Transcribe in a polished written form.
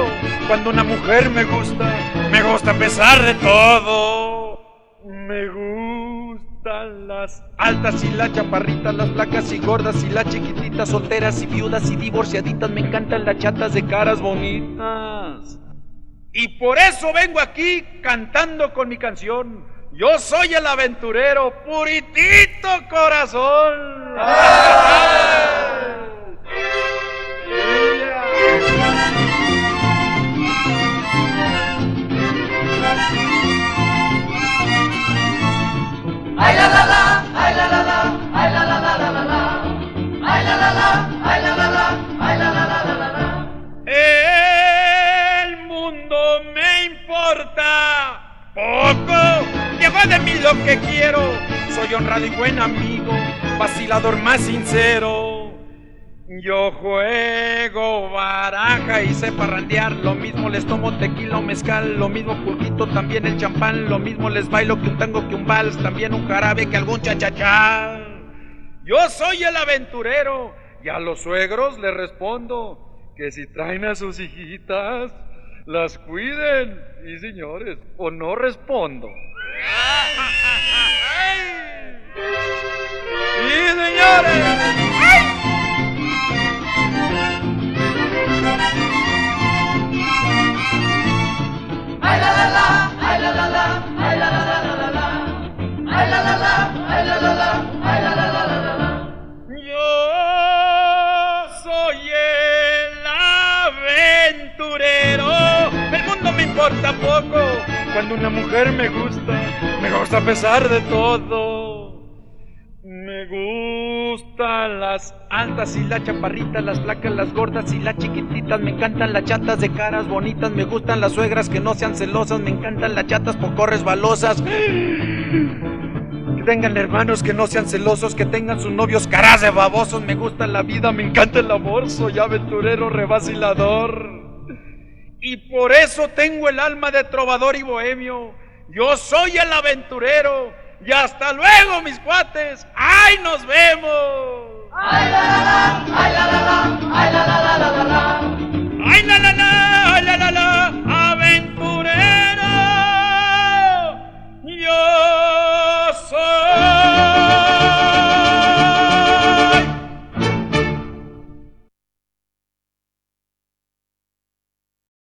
Cuando una mujer me gusta a pesar de todo. Me gustan las altas y las chaparritas, las flacas y gordas y las chiquititas, solteras y viudas y divorciaditas. Me encantan las chatas de caras bonitas. Y por eso vengo aquí cantando con mi canción. Yo soy el aventurero, puritito corazón. Ay la la la, ay la la la, ay la la la la la la, ay la la la, ay la la la, ay la la la la la. El mundo me importa poco, lleva de mí lo que quiero. Soy honrado y buen amigo, vacilador más sincero. Yo juego baraja y sé parrandear, lo mismo les tomo tequila o mezcal, lo mismo pulquito, también el champán, lo mismo les bailo que un tango, que un vals, también un jarabe, que algún cha-cha-cha. Yo soy el aventurero y a los suegros les respondo que si traen a sus hijitas, las cuiden. Y señores, o no respondo. ¡Sí, señores! Ay la la la, ay la la la, ay la la la la la la, ay la la la, ay la la la, ay la la la la la la. Yo soy el aventurero, el mundo me importa poco. Cuando una mujer me gusta a pesar de todo. Me gustan las altas y las chaparritas, las flacas, las gordas y las chiquititas. Me encantan las chatas de caras bonitas. Me gustan las suegras que no sean celosas. Me encantan las chatas poco resbalosas. Que tengan hermanos que no sean celosos, que tengan sus novios caras de babosos. Me gusta la vida, me encanta el amor. Soy aventurero, revacilador. Y por eso tengo el alma de trovador y bohemio. Yo soy el aventurero. Y hasta luego, mis cuates. ¡Ay, nos vemos! Ay la la la, ay la la la, ay la la la la la la. ¡Ay, la la la!